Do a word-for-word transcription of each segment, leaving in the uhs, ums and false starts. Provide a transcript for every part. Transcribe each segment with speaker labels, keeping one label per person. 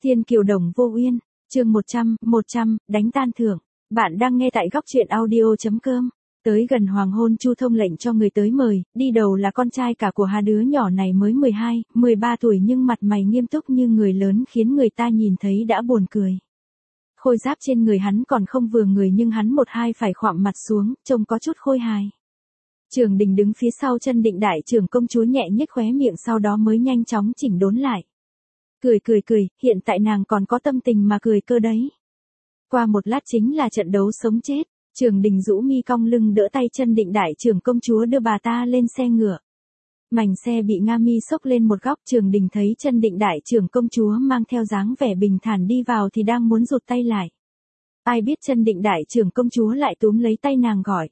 Speaker 1: Thiên kiều đồng vô uyên, chương một trăm, một trăm, đánh tan thưởng. Bạn đang nghe tại góc truyện audio.com. Tới gần hoàng hôn Chu Thông lệnh cho người tới mời, đi đầu là con trai cả của hai đứa nhỏ này mới mười hai, mười ba tuổi nhưng mặt mày nghiêm túc như người lớn khiến người ta nhìn thấy đã buồn cười. Khôi giáp trên người hắn còn không vừa người nhưng hắn một hai phải khoạm mặt xuống, trông có chút khôi hài. Trường Đình đứng phía sau chân định đại trưởng công chúa nhẹ nhếch khóe miệng sau đó mới nhanh chóng chỉnh đốn lại. Cười cười cười, hiện tại nàng còn có tâm tình mà cười cơ đấy. Qua một lát chính là trận đấu sống chết, Trường Đình rũ mi cong lưng đỡ tay chân định đại trưởng công chúa đưa bà ta lên xe ngựa. Mảnh xe bị Nga Mi xốc lên một góc, Trường Đình thấy chân định đại trưởng công chúa mang theo dáng vẻ bình thản đi vào thì đang muốn rụt tay lại. Ai biết chân định đại trưởng công chúa lại túm lấy tay nàng gọi.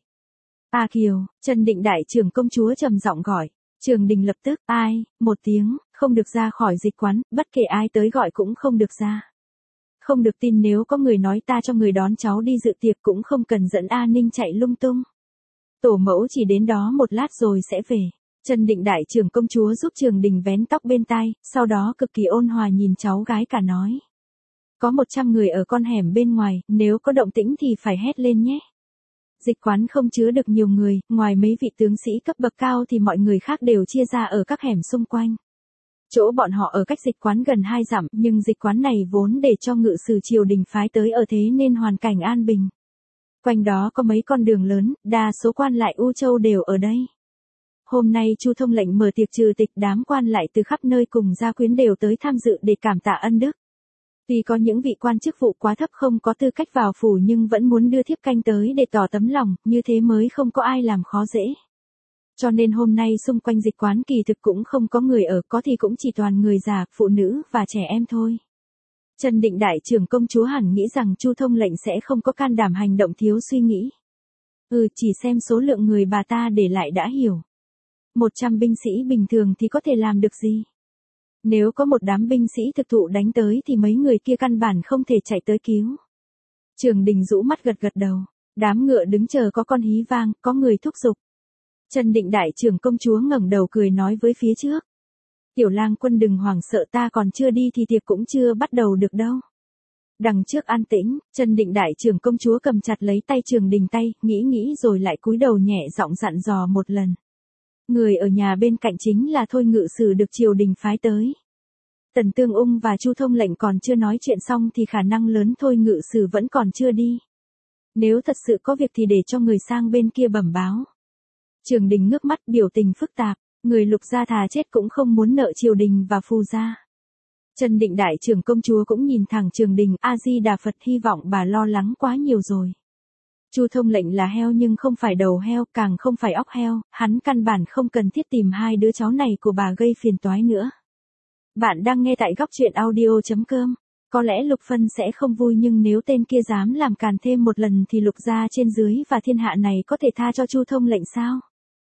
Speaker 1: A Kiều, chân định đại trưởng công chúa trầm giọng gọi. Trường Đình lập tức, ai, một tiếng, không được ra khỏi dịch quán, bất kể ai tới gọi cũng không được ra. Không được tin nếu có người nói ta cho người đón cháu đi dự tiệc cũng không cần dẫn A Ninh chạy lung tung. Tổ mẫu chỉ đến đó một lát rồi sẽ về. Chân định đại trưởng công chúa giúp Trường Đình vén tóc bên tai, sau đó cực kỳ ôn hòa nhìn cháu gái cả nói. Có một trăm người ở con hẻm bên ngoài, nếu có động tĩnh thì phải hét lên nhé. Dịch quán không chứa được nhiều người, ngoài mấy vị tướng sĩ cấp bậc cao thì mọi người khác đều chia ra ở các hẻm xung quanh. Chỗ bọn họ ở cách dịch quán gần hai dặm, nhưng dịch quán này vốn để cho ngự sử triều đình phái tới ở thế nên hoàn cảnh an bình. Quanh đó có mấy con đường lớn, đa số quan lại U Châu đều ở đây. Hôm nay Chu Thông lệnh mở tiệc trừ tịch, đám quan lại từ khắp nơi cùng gia quyến đều tới tham dự để cảm tạ ân đức. Tuy có những vị quan chức vụ quá thấp không có tư cách vào phủ nhưng vẫn muốn đưa thiếp canh tới để tỏ tấm lòng, như thế mới không có ai làm khó dễ. Cho nên hôm nay xung quanh dịch quán kỳ thực cũng không có người ở, có thì cũng chỉ toàn người già, phụ nữ và trẻ em thôi. Trần Định đại trưởng công chúa hẳn nghĩ rằng Chu Thông lệnh sẽ không có can đảm hành động thiếu suy nghĩ. Ừ, chỉ xem số lượng người bà ta để lại đã hiểu. Một trăm binh sĩ bình thường thì có thể làm được gì? Nếu có một đám binh sĩ thực thụ đánh tới thì mấy người kia căn bản không thể chạy tới cứu. Trường Đình rũ mắt gật gật đầu. Đám ngựa đứng chờ có con hí vang, có người thúc giục. Trần Định đại trưởng công chúa ngẩng đầu cười nói với phía trước. Tiểu lang quân đừng hoảng sợ, ta còn chưa đi thì tiệc cũng chưa bắt đầu được đâu. Đằng trước an tĩnh, Trần Định đại trưởng công chúa cầm chặt lấy tay Trường Đình tay, nghĩ nghĩ rồi lại cúi đầu nhẹ giọng dặn dò một lần. Người ở nhà bên cạnh chính là Thôi ngự sử được triều đình phái tới. Tần Tương Ung và Chu Thông lệnh còn chưa nói chuyện xong thì khả năng lớn Thôi ngự sử vẫn còn chưa đi. Nếu thật sự có việc thì để cho người sang bên kia bẩm báo. Trường Đình ngước mắt biểu tình phức tạp, người Lục gia thà chết cũng không muốn nợ triều đình và Phù gia. Trần Định đại trưởng công chúa cũng nhìn thẳng Trường Đình, A Di Đà Phật, hy vọng bà lo lắng quá nhiều rồi. Chu Thông lệnh là heo nhưng không phải đầu heo, càng không phải óc heo, hắn căn bản không cần thiết tìm hai đứa cháu này của bà gây phiền toái nữa. Bạn đang nghe tại góc truyện audio.com. Có lẽ Lục Phân sẽ không vui nhưng nếu tên kia dám làm càn thêm một lần thì Lục gia trên dưới và thiên hạ này có thể tha cho Chu Thông lệnh sao?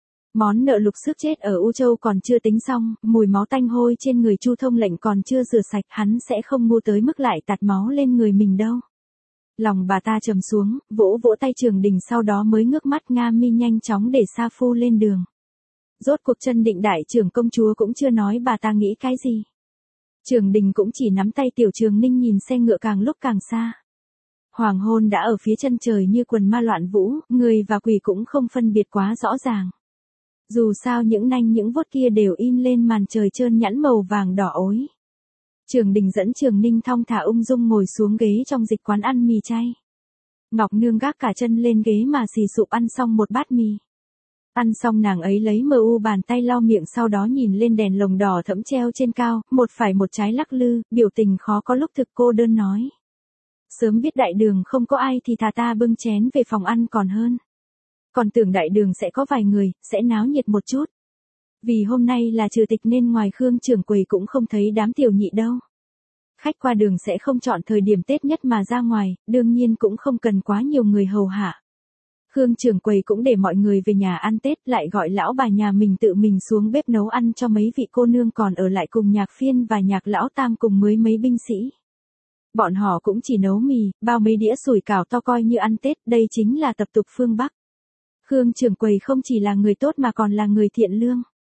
Speaker 1: Món nợ Lục Sức chết ở U Châu còn chưa tính xong, mùi máu tanh hôi trên người Chu Thông lệnh còn chưa rửa sạch, hắn sẽ không ngu tới mức lại tạt máu lên người mình đâu. Lòng bà ta trầm xuống, vỗ vỗ tay Trường Đình sau đó mới ngước mắt Nga Mi nhanh chóng để Sa Phu lên đường. Rốt cuộc Trần Định đại trưởng công chúa cũng chưa nói bà ta nghĩ cái gì. Trường Đình cũng chỉ nắm tay Tiểu Trường Ninh nhìn xe ngựa càng lúc càng xa. Hoàng hôn đã ở phía chân trời như quần ma loạn vũ, người và quỷ cũng không phân biệt quá rõ ràng. Dù sao những nanh những vuốt kia đều in lên màn trời trơn nhẵn màu vàng đỏ ối. Trường Đình dẫn Trường Ninh thong thả ung dung ngồi xuống ghế trong dịch quán ăn mì chay. Ngọc Nương gác cả chân lên ghế mà xì sụp ăn xong một bát mì. Ăn xong nàng ấy lấy mờ u bàn tay lau miệng sau đó nhìn lên đèn lồng đỏ thẫm treo trên cao, một phải một trái lắc lư, biểu tình khó có lúc thực cô đơn nói. Sớm biết đại đường không có ai thì thà ta bưng chén về phòng ăn còn hơn. Còn tưởng đại đường sẽ có vài người, sẽ náo nhiệt một chút. Vì hôm nay là trừ tịch nên ngoài Khương trưởng quầy cũng không thấy đám tiểu nhị đâu. Khách qua đường sẽ không chọn thời điểm Tết nhất mà ra ngoài, đương nhiên cũng không cần quá nhiều người hầu hạ. Khương trưởng quầy cũng để mọi người về nhà ăn Tết, lại gọi lão bà nhà mình tự mình xuống bếp nấu ăn cho mấy vị cô nương còn ở lại cùng Nhạc Phiên và Nhạc Lão Tam cùng mới mấy binh sĩ. Bọn họ cũng chỉ nấu mì, bao mấy đĩa sủi cảo to coi như ăn Tết, đây chính là tập tục phương Bắc. Khương trưởng quầy không chỉ là người tốt mà còn là người thiện lương.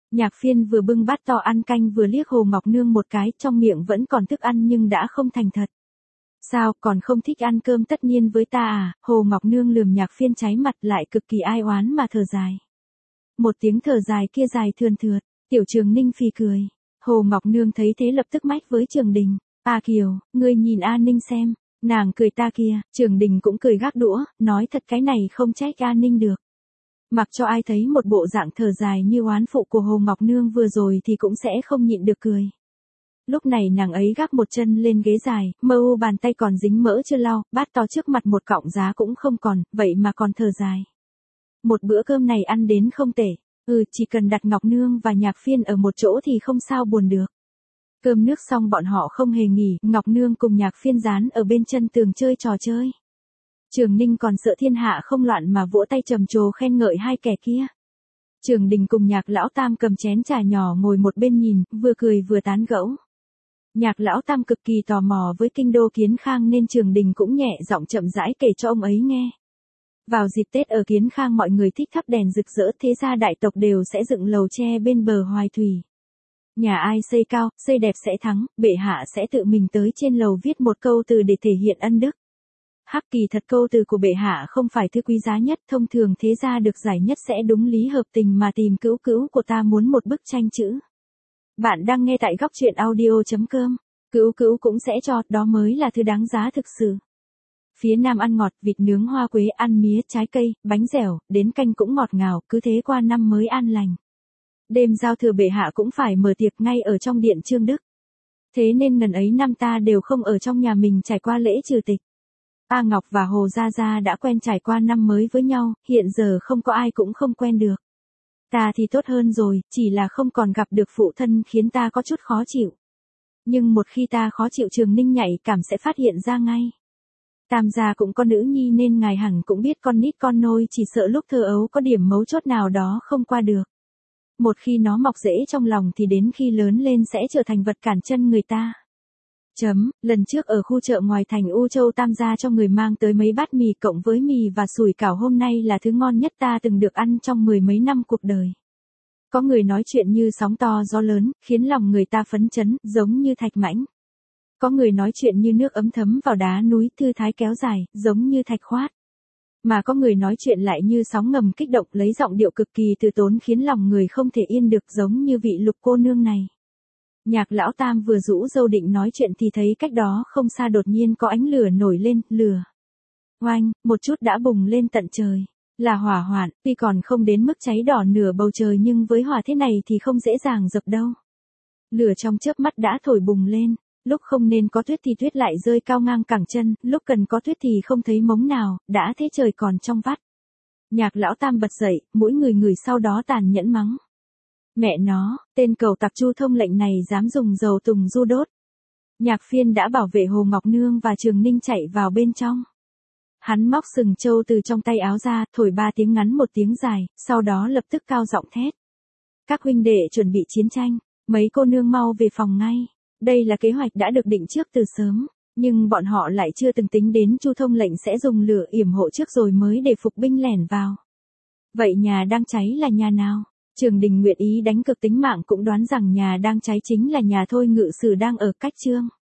Speaker 1: Nhạc Phiên vừa bưng bát to ăn canh vừa liếc Hồ Ngọc Nương một cái, trong miệng vẫn còn thức ăn nhưng đã không thành thật. Sao, còn không thích ăn cơm tất niên với ta à? Hồ Ngọc Nương lườm Nhạc Phiên cháy mặt lại cực kỳ ai oán mà thở dài. Một tiếng thở dài kia dài thườn thượt, Tiểu Trường Ninh phì cười. Hồ Ngọc Nương thấy thế lập tức mách với Trường Đình, A Kiều, ngươi nhìn A Ninh xem, nàng cười ta kia. Trường Đình cũng cười gác đũa, nói thật cái này không trách A Ninh được. Mặc cho ai thấy một bộ dạng thở dài như oán phụ của Hồ Ngọc Nương vừa rồi thì cũng sẽ không nhịn được cười. Lúc này nàng ấy gác một chân lên ghế dài, mơ u bàn tay còn dính mỡ chưa lau, bát to trước mặt một cọng giá cũng không còn, vậy mà còn thở dài. Một bữa cơm này ăn đến không tệ, ừ chỉ cần đặt Ngọc Nương và Nhạc Phiên ở một chỗ thì không sao buồn được. Cơm nước xong bọn họ không hề nghỉ, Ngọc Nương cùng Nhạc Phiên dán ở bên chân tường chơi trò chơi. Trường Ninh còn sợ thiên hạ không loạn mà vỗ tay trầm trồ khen ngợi hai kẻ kia. Trường Đình cùng Nhạc Lão Tam cầm chén trà nhỏ ngồi một bên nhìn, vừa cười vừa tán gẫu. Nhạc Lão Tam cực kỳ tò mò với kinh đô Kiến Khang nên Trường Đình cũng nhẹ giọng chậm rãi kể cho ông ấy nghe. Vào dịp Tết ở Kiến Khang mọi người thích thắp đèn rực rỡ, thế gia đại tộc đều sẽ dựng lầu tre bên bờ Hoài Thủy. Nhà ai xây cao, xây đẹp sẽ thắng, bệ hạ sẽ tự mình tới trên lầu viết một câu từ để thể hiện ân đức. Hắc kỳ thật câu từ của bệ hạ không phải thứ quý giá nhất, thông thường thế gia được giải nhất sẽ đúng lý hợp tình mà tìm cữu cữu của ta muốn một bức tranh chữ. Bạn đang nghe tại góc truyện audio chấm com, cữu cữu cũng sẽ cho, đó mới là thứ đáng giá thực sự. Phía nam ăn ngọt, vịt nướng hoa quế, ăn mía, trái cây, bánh dẻo, đến canh cũng ngọt ngào, cứ thế qua năm mới an lành. Đêm giao thừa bệ hạ cũng phải mở tiệc ngay ở trong điện Trương Đức. Thế nên ngần ấy năm ta đều không ở trong nhà mình trải qua lễ trừ tịch. A Ngọc và Hồ Gia Gia đã quen trải qua năm mới với nhau, hiện giờ không có ai cũng không quen được. Ta thì tốt hơn rồi, chỉ là không còn gặp được phụ thân khiến ta có chút khó chịu. Nhưng một khi ta khó chịu Trường Ninh nhạy cảm sẽ phát hiện ra ngay. Tam gia cũng có nữ nhi nên ngài hẳn cũng biết con nít con nôi chỉ sợ lúc thơ ấu có điểm mấu chốt nào đó không qua được. Một khi nó mọc rễ trong lòng thì đến khi lớn lên sẽ trở thành vật cản chân người ta. Chấm, lần trước ở khu chợ ngoài thành U Châu Tam gia cho người mang tới mấy bát mì cộng với mì và sủi cảo hôm nay là thứ ngon nhất ta từng được ăn trong mười mấy năm cuộc đời. Có người nói chuyện như sóng to gió lớn, khiến lòng người ta phấn chấn, giống như thạch mãnh. Có người nói chuyện như nước ấm thấm vào đá núi, thư thái kéo dài, giống như thạch khoát. Mà có người nói chuyện lại như sóng ngầm kích động, lấy giọng điệu cực kỳ từ tốn khiến lòng người không thể yên được, giống như vị Lục cô nương này. Nhạc Lão Tam vừa rũ râu định nói chuyện thì thấy cách đó không xa đột nhiên có ánh lửa nổi lên, lửa. Oanh, một chút đã bùng lên tận trời. Là hỏa hoạn, tuy còn không đến mức cháy đỏ nửa bầu trời nhưng với hỏa thế này thì không dễ dàng dập đâu. Lửa trong chớp mắt đã thổi bùng lên, lúc không nên có tuyết thì tuyết lại rơi cao ngang cẳng chân, lúc cần có tuyết thì không thấy mống nào, đã thế trời còn trong vắt. Nhạc Lão Tam bật dậy, mỗi người người sau đó tàn nhẫn mắng. Mẹ nó, tên cầu tặc Chu Thông lệnh này dám dùng dầu tùng du đốt. Nhạc Phiên đã bảo vệ Hồ Ngọc Nương và Trường Ninh chạy vào bên trong. Hắn móc sừng trâu từ trong tay áo ra, thổi ba tiếng ngắn một tiếng dài, sau đó lập tức cao giọng thét. Các huynh đệ chuẩn bị chiến tranh, mấy cô nương mau về phòng ngay. Đây là kế hoạch đã được định trước từ sớm, nhưng bọn họ lại chưa từng tính đến Chu Thông lệnh sẽ dùng lửa yểm hộ trước rồi mới để phục binh lẻn vào. Vậy nhà đang cháy là nhà nào? Trường Đình nguyện ý đánh cược tính mạng cũng đoán rằng nhà đang cháy chính là nhà Thôi Ngự Sử đang ở Cách Trương.